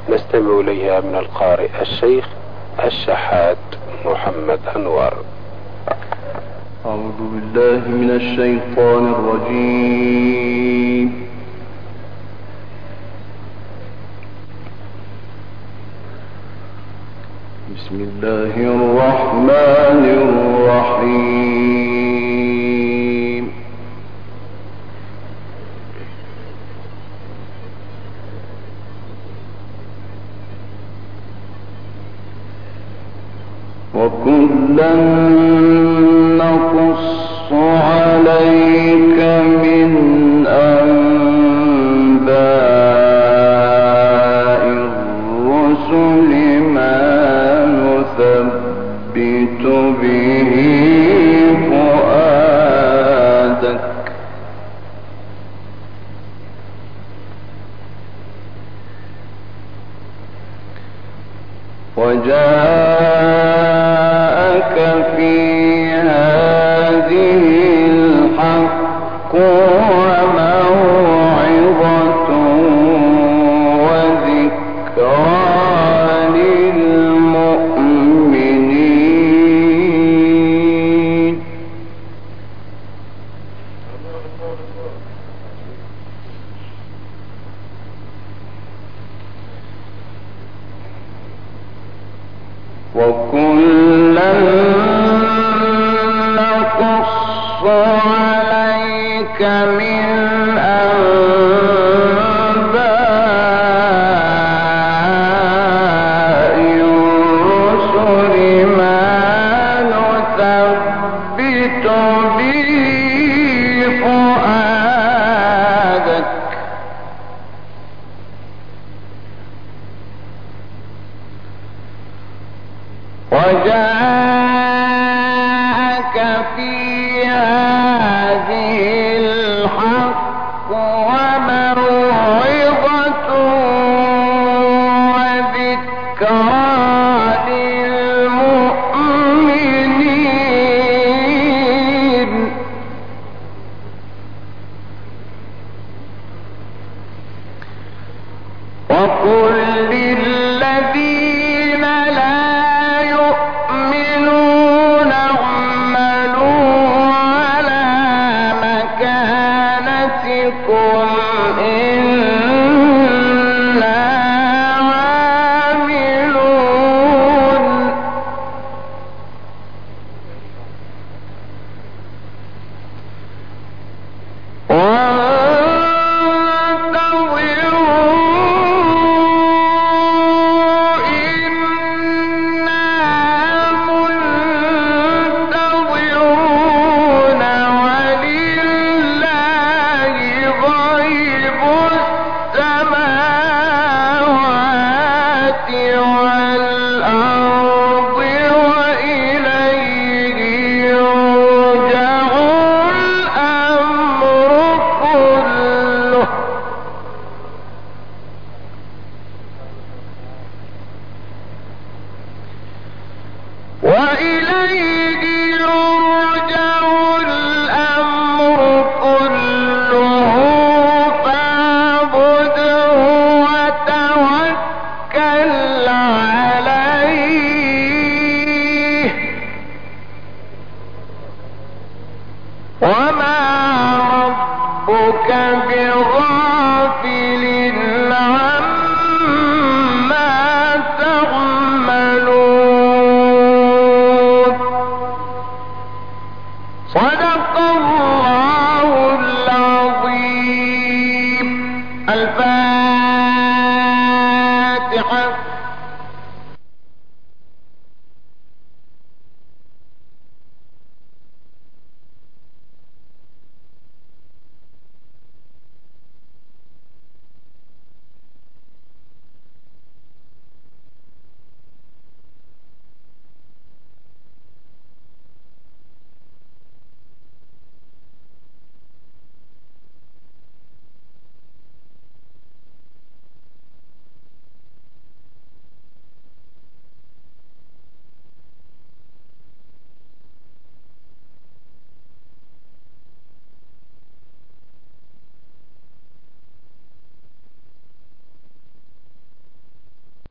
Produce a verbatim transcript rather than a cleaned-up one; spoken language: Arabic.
نستمع إليها من القارئ الشيخ الشحات محمد أنور. أعوذ بالله من الشيطان الرجيم. بسم الله الرحمن الرحيم. وكلا نقص عليك من أنباء الرسل ما نثبت به فؤادك وجاءك في هذه الحق وموعظة وذكرى للمؤمنين. وكلا نقص عليك من أنباء الرسل ما نثبت به فؤادك وجاءك في هذه الحق وموعظة وذكرى للمؤمنين. وقل للذين لا يؤمنون اعملوا على مكانتكم إنا عاملون وإليه يرجع الأمر كله فاعبده وتوكل عليه وما ربك بغافل عما تعملون. صدق الله العظيم. الفاتحة.